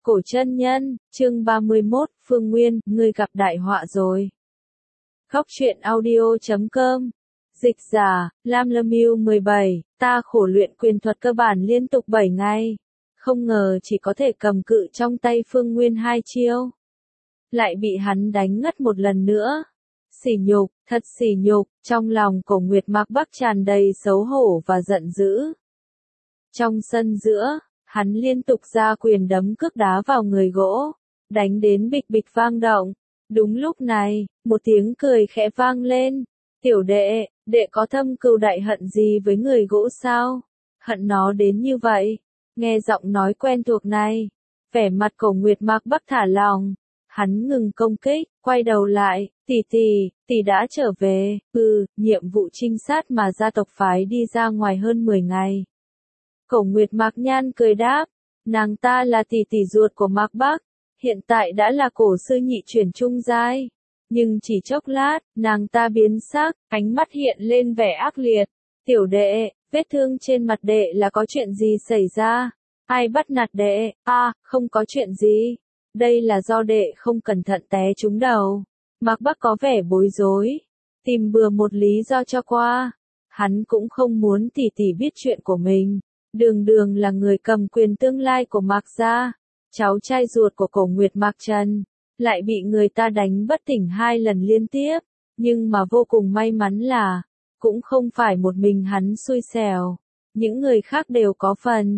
Cổ chân nhân, chương 31, Phương Nguyên, ngươi gặp đại họa rồi. Góc truyện audio.com. Dịch giả, Lam Lâm Yêu 17, ta khổ luyện quyền thuật cơ bản liên tục 7 ngày. Không ngờ chỉ có thể cầm cự trong tay Phương Nguyên 2 chiêu. Lại bị hắn đánh ngất một lần nữa. Sỉ nhục, thật sỉ nhục, trong lòng Cổ Nguyệt Mạc Bắc tràn đầy xấu hổ và giận dữ. Trong sân giữa, hắn liên tục ra quyền đấm cước đá vào người gỗ, đánh đến bịch bịch vang động. Đúng lúc này, một tiếng cười khẽ vang lên. Tiểu đệ, đệ có thâm cừu đại hận gì với người gỗ sao? Hận nó đến như vậy. Nghe giọng nói quen thuộc này, vẻ mặt Cổ Nguyệt Mạc Bắc thả lòng. Hắn ngừng công kích, quay đầu lại, tỷ đã trở về, nhiệm vụ trinh sát mà gia tộc phái đi ra ngoài hơn 10 ngày. Cổ Nguyệt Mạc Nhan cười đáp, nàng ta là tỷ ruột của Mạc Bắc, hiện tại đã là cổ sư nhị chuyển trung giai. Nhưng chỉ chốc lát, nàng ta biến sắc, ánh mắt hiện lên vẻ ác liệt. Tiểu đệ, vết thương trên mặt đệ là có chuyện gì xảy ra? Ai bắt nạt đệ? Không có chuyện gì. Đây là do đệ không cẩn thận té trúng đầu. Mạc Bắc có vẻ bối rối, tìm bừa một lý do cho qua. Hắn cũng không muốn tỷ biết chuyện của mình. Đường là người cầm quyền tương lai của Mạc gia, cháu trai ruột của Cổ Nguyệt Mạc Trần, lại bị người ta đánh bất tỉnh 2 lần liên tiếp. Nhưng mà vô cùng may mắn là, cũng không phải một mình hắn xui xẻo, những người khác đều có phần.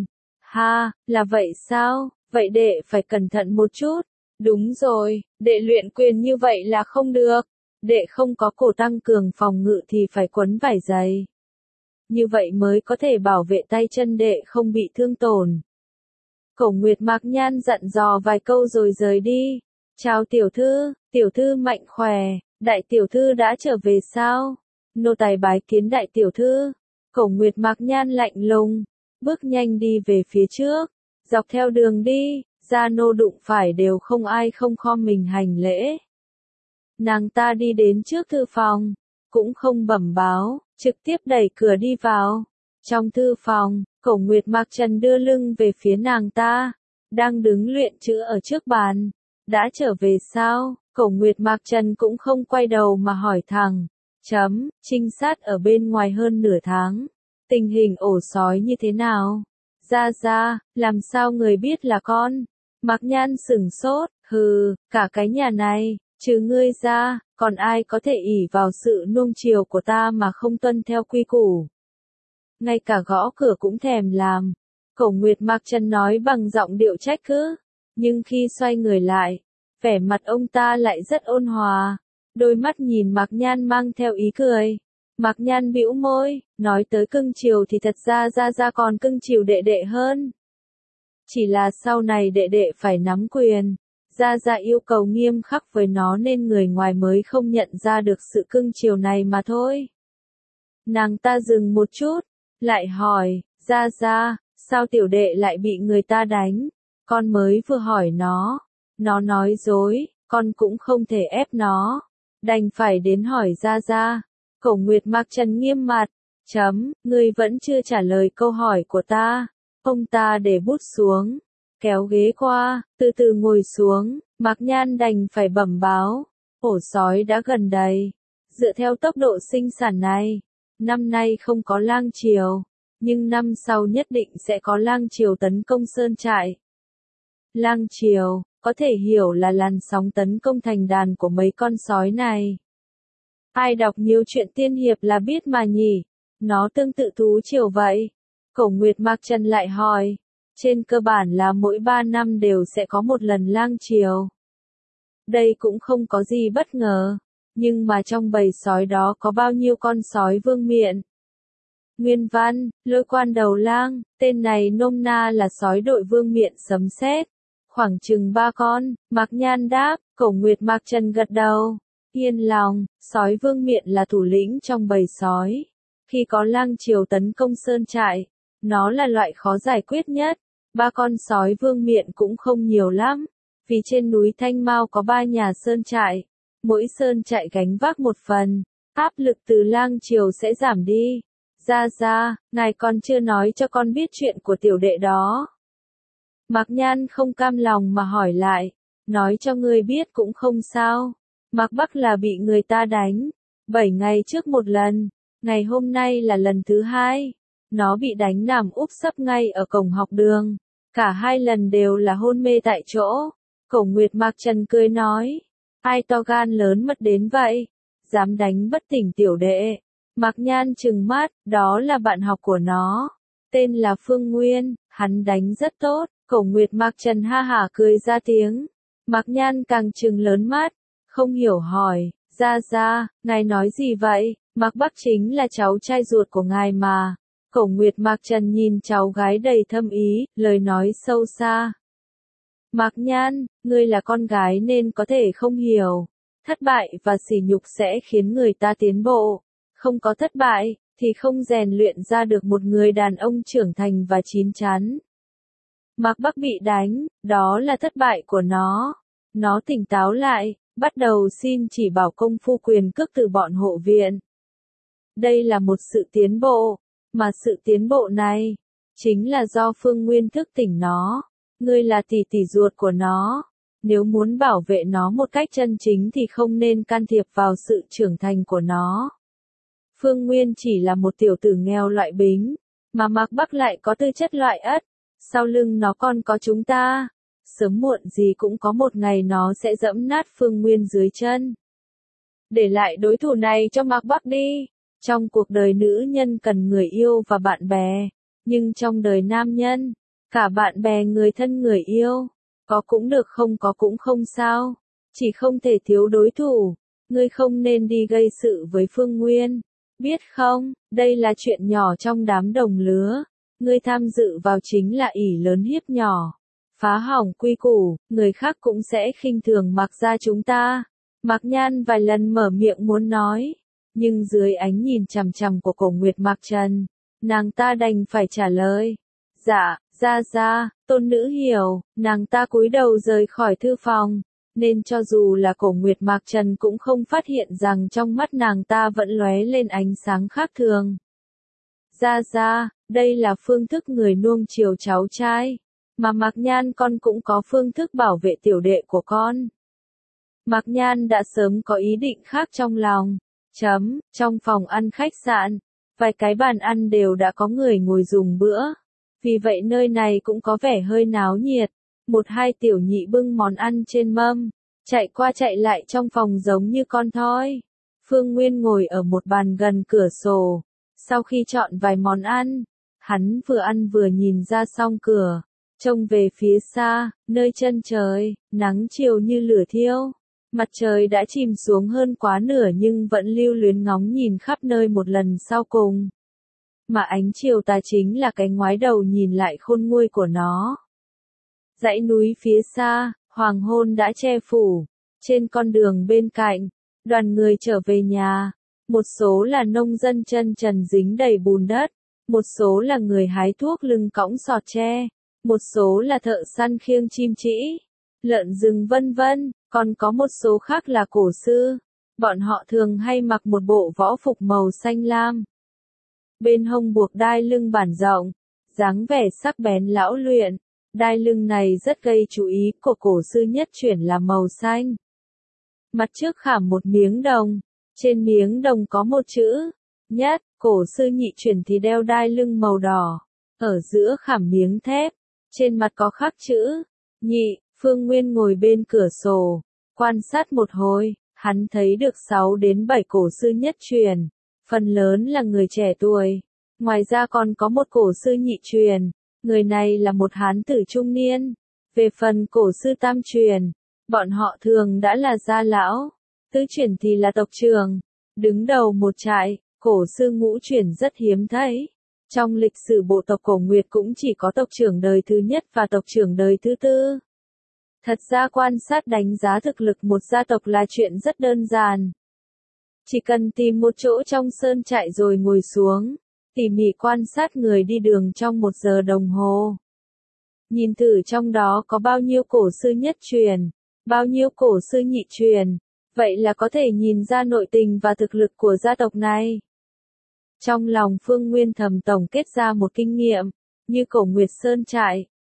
Là vậy sao? Vậy đệ phải cẩn thận một chút. Đúng rồi, đệ luyện quyền như vậy là không được. Đệ không có cổ tăng cường phòng ngự thì phải quấn vải dày. Như vậy mới có thể bảo vệ tay chân đệ không bị thương tổn. Cổ Nguyệt Mạc Nhan dặn dò vài câu rồi rời đi. Chào tiểu thư mạnh khỏe, đại tiểu thư đã trở về sao? Nô tài bái kiến đại tiểu thư. Cổ Nguyệt Mạc Nhan lạnh lùng, bước nhanh đi về phía trước. Dọc theo đường đi, gia nô đụng phải đều không ai không khom mình hành lễ. Nàng ta đi đến trước thư phòng, cũng không bẩm báo, trực tiếp đẩy cửa đi vào. Trong thư phòng, Cổ Nguyệt Mạc Trần đưa lưng về phía nàng ta, đang đứng luyện chữ ở trước bàn. Đã trở về sao? Cổ Nguyệt Mạc Trần cũng không quay đầu mà hỏi thẳng. Trinh sát ở bên ngoài hơn nửa tháng. Tình hình ổ sói như thế nào? Ra, làm sao người biết là con? Mạc Nhan sửng sốt, cả cái nhà này, trừ ngươi ra, còn ai có thể ỷ vào sự nuông chiều của ta mà không tuân theo quy củ? Ngay cả gõ cửa cũng thèm làm. Cổ Nguyệt Mạc Trần nói bằng giọng điệu trách cứ, nhưng khi xoay người lại, vẻ mặt ông ta lại rất ôn hòa, đôi mắt nhìn Mạc Nhan mang theo ý cười. Mạc Nhan bĩu môi, nói tới cưng chiều thì thật ra ra còn cưng chiều đệ hơn. Chỉ là sau này đệ phải nắm quyền, ra yêu cầu nghiêm khắc với nó nên người ngoài mới không nhận ra được sự cưng chiều này mà thôi. Nàng ta dừng một chút, lại hỏi, ra, sao tiểu đệ lại bị người ta đánh? Con mới vừa hỏi nó nói dối, con cũng không thể ép nó, đành phải đến hỏi ra. Cổ Nguyệt Mạc Trần nghiêm mặt, ngươi vẫn chưa trả lời câu hỏi của ta. Ông ta để bút xuống, kéo ghế qua, từ từ ngồi xuống. Mạc Nhan đành phải bẩm báo, ổ sói đã gần đầy. Dựa theo tốc độ sinh sản này, năm nay không có lang triều, nhưng năm sau nhất định sẽ có lang triều tấn công sơn trại. Lang triều, có thể hiểu là làn sóng tấn công thành đàn của mấy con sói này. Ai đọc nhiều chuyện tiên hiệp là biết mà nhỉ, nó tương tự thú triều vậy. Cổ Nguyệt Mạc Trần lại hỏi, trên cơ bản là mỗi 3 năm đều sẽ có một lần lang triều. Đây cũng không có gì bất ngờ, nhưng mà trong bầy sói đó có bao nhiêu con sói vương miện? Nguyên văn, Lôi Quan Đầu Lang, tên này nôm na là sói đội vương miện sấm sét, khoảng chừng 3 con. Mạc Nhan đáp. Cổ Nguyệt Mạc Trần gật đầu, yên lòng, sói vương miện là thủ lĩnh trong bầy sói. Khi có lang triều tấn công sơn trại, nó là loại khó giải quyết nhất. 3 con sói vương miện cũng không nhiều lắm, vì trên núi Thanh Mao có 3 nhà sơn trại, mỗi sơn trại gánh vác một phần, áp lực từ lang triều sẽ giảm đi. Ra, ngài còn chưa nói cho con biết chuyện của tiểu đệ đó. Mạc Nhan không cam lòng mà hỏi lại, nói cho ngươi biết cũng không sao. Mạc Bắc là bị người ta đánh, 7 ngày trước một lần, ngày hôm nay là lần thứ 2. Nó bị đánh nằm úp sấp ngay ở cổng học đường, cả 2 lần đều là hôn mê tại chỗ. Cổ Nguyệt Mạc Trần cười nói, ai to gan lớn mất đến vậy, dám đánh bất tỉnh tiểu đệ. Mạc Nhan trừng mắt, đó là bạn học của nó, tên là Phương Nguyên, hắn đánh rất tốt. Cổ Nguyệt Mạc Trần ha hả cười ra tiếng. Mạc Nhan càng trừng lớn mắt, không hiểu hỏi, ra, ngài nói gì vậy? Mạc Bắc chính là cháu trai ruột của ngài mà. Cổ Nguyệt Mạc Trần nhìn cháu gái đầy thâm ý, lời nói sâu xa. Mạc Nhan, ngươi là con gái nên có thể không hiểu. Thất bại và sỉ nhục sẽ khiến người ta tiến bộ. Không có thất bại, thì không rèn luyện ra được một người đàn ông trưởng thành và chín chắn. Mạc Bắc bị đánh, đó là thất bại của nó. Nó tỉnh táo lại, bắt đầu xin chỉ bảo công phu quyền cước từ bọn hộ viện. Đây là một sự tiến bộ, mà sự tiến bộ này, chính là do Phương Nguyên thức tỉnh nó. Ngươi là tỷ tỷ ruột của nó. Nếu muốn bảo vệ nó một cách chân chính thì không nên can thiệp vào sự trưởng thành của nó. Phương Nguyên chỉ là một tiểu tử nghèo loại bính, mà Mạc Bắc lại có tư chất loại ất. Sau lưng nó còn có chúng ta. Sớm muộn gì cũng có một ngày nó sẽ dẫm nát Phương Nguyên dưới chân. Để lại đối thủ này cho Mạc Bắc đi. Trong cuộc đời nữ nhân cần người yêu và bạn bè. Nhưng trong đời nam nhân, cả bạn bè người thân người yêu, có cũng được không có cũng không sao. Chỉ không thể thiếu đối thủ. Ngươi không nên đi gây sự với Phương Nguyên. Biết không, đây là chuyện nhỏ trong đám đồng lứa. Ngươi tham dự vào chính là ỷ lớn hiếp nhỏ. Phá hỏng quy củ, người khác cũng sẽ khinh thường Mạc gia chúng ta. Mạc Nhan vài lần mở miệng muốn nói, nhưng dưới ánh nhìn chằm chằm của Cổ Nguyệt Mạc Trần, nàng ta đành phải trả lời. Dạ, ra, tôn nữ hiểu. Nàng ta cúi đầu rời khỏi thư phòng, nên cho dù là Cổ Nguyệt Mạc Trần cũng không phát hiện rằng trong mắt nàng ta vẫn lóe lên ánh sáng khác thường. Ra, đây là phương thức người nuông chiều cháu trai, mà Mạc Nhan con cũng có phương thức bảo vệ tiểu đệ của con. Mạc Nhan đã sớm có ý định khác trong lòng. Trong phòng ăn khách sạn, vài cái bàn ăn đều đã có người ngồi dùng bữa. Vì vậy nơi này cũng có vẻ hơi náo nhiệt. Một hai tiểu nhị bưng món ăn trên mâm, chạy qua chạy lại trong phòng giống như con thoi. Phương Nguyên ngồi ở một bàn gần cửa sổ. Sau khi chọn vài món ăn, hắn vừa ăn vừa nhìn ra song cửa, trông về phía xa, nơi chân trời, nắng chiều như lửa thiêu. Mặt trời đã chìm xuống hơn quá nửa nhưng vẫn lưu luyến ngóng nhìn khắp nơi một lần sau cùng. Mà ánh chiều tà chính là cái ngoái đầu nhìn lại khôn nguôi của nó. Dãy núi phía xa, hoàng hôn đã che phủ. Trên con đường bên cạnh, đoàn người trở về nhà. Một số là nông dân chân trần dính đầy bùn đất. Một số là người hái thuốc lưng cõng sọt tre. Một số là thợ săn khiêng chim trĩ, lợn rừng vân vân. Còn có một số khác là cổ sư. Bọn họ thường hay mặc một bộ võ phục màu xanh lam. Bên hông buộc đai lưng bản rộng, dáng vẻ sắc bén lão luyện. Đai lưng này rất gây chú ý của cổ sư nhất chuyển là màu xanh. Mặt trước khảm một miếng đồng, trên miếng đồng có một chữ nhất. Cổ sư nhị chuyển thì đeo đai lưng màu đỏ, ở giữa khảm miếng thép, trên mặt có khắc chữ nhị. Phương Nguyên ngồi bên cửa sổ, quan sát một hồi, hắn thấy được 6 đến 7 cổ sư nhất truyền, phần lớn là người trẻ tuổi. Ngoài ra còn có một cổ sư nhị truyền, người này là một hán tử trung niên. Về phần cổ sư tam truyền, bọn họ thường đã là gia lão, tứ truyền thì là tộc trưởng, đứng đầu một trại. Cổ sư ngũ truyền rất hiếm thấy. Trong lịch sử bộ tộc Cổ Nguyệt cũng chỉ có tộc trưởng đời thứ nhất và tộc trưởng đời thứ tư. Thật ra quan sát đánh giá thực lực một gia tộc là chuyện rất đơn giản. Chỉ cần tìm một chỗ trong sơn trại rồi ngồi xuống, tỉ mỉ quan sát người đi đường trong 1 giờ đồng hồ. Nhìn thử trong đó có bao nhiêu cổ sư nhất truyền, bao nhiêu cổ sư nhị truyền, vậy là có thể nhìn ra nội tình và thực lực của gia tộc này. Trong lòng Phương Nguyên thầm tổng kết ra một kinh nghiệm, như Cổ Nguyệt Sơn trại,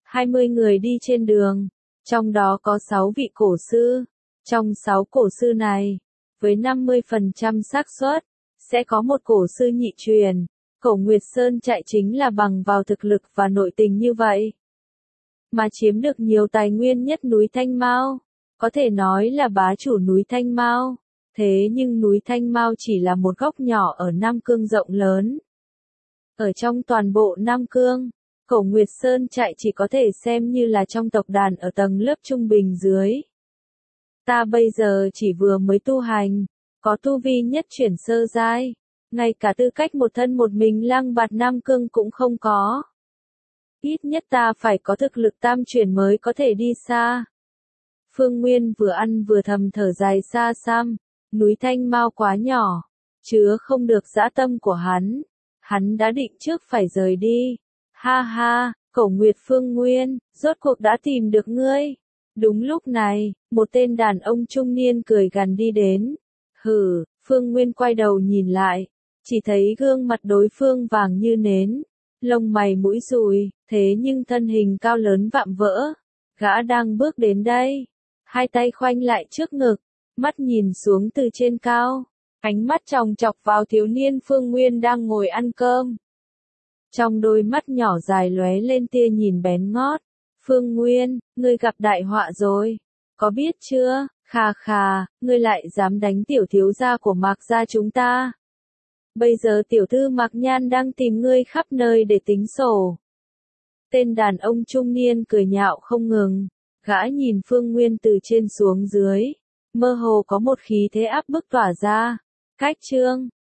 20 người đi trên đường, trong đó có 6 vị cổ sư. Trong 6 cổ sư này, với 50% xác suất, sẽ có một cổ sư nhị truyền. Cổ Nguyệt Sơn chạy chính là bằng vào thực lực và nội tình như vậy, mà chiếm được nhiều tài nguyên nhất núi Thanh Mao. Có thể nói là bá chủ núi Thanh Mao. Thế nhưng núi Thanh Mao chỉ là một góc nhỏ ở Nam Cương rộng lớn. Ở trong toàn bộ Nam Cương, Cổ Nguyệt Sơn chạy chỉ có thể xem như là trong tộc đàn ở tầng lớp trung bình dưới. Ta bây giờ chỉ vừa mới tu hành, có tu vi nhất chuyển sơ giai, ngay cả tư cách một thân một mình lang bạt Nam Cương cũng không có. Ít nhất ta phải có thực lực tam chuyển mới có thể đi xa. Phương Nguyên vừa ăn vừa thầm thở dài xa xăm, núi Thanh Mao quá nhỏ, chứa không được dã tâm của hắn. Hắn đã định trước phải rời đi. Ha ha, Cổ Nguyệt Phương Nguyên, rốt cuộc đã tìm được ngươi. Đúng lúc này, một tên đàn ông trung niên cười gằn đi đến. Hừ, Phương Nguyên quay đầu nhìn lại, chỉ thấy gương mặt đối phương vàng như nến, lông mày mũi rùi, thế nhưng thân hình cao lớn vạm vỡ. Gã đang bước đến đây, hai tay khoanh lại trước ngực, mắt nhìn xuống từ trên cao, ánh mắt chòng chọc vào thiếu niên Phương Nguyên đang ngồi ăn cơm. Trong đôi mắt nhỏ dài lóe lên tia nhìn bén ngót. Phương Nguyên, ngươi gặp đại họa rồi. Có biết chưa? Khà khà, ngươi lại dám đánh tiểu thiếu gia của Mạc gia chúng ta. Bây giờ tiểu thư Mạc Nhan đang tìm ngươi khắp nơi để tính sổ. Tên đàn ông trung niên cười nhạo không ngừng. Gã nhìn Phương Nguyên từ trên xuống dưới. Mơ hồ có một khí thế áp bức tỏa ra. Cách chương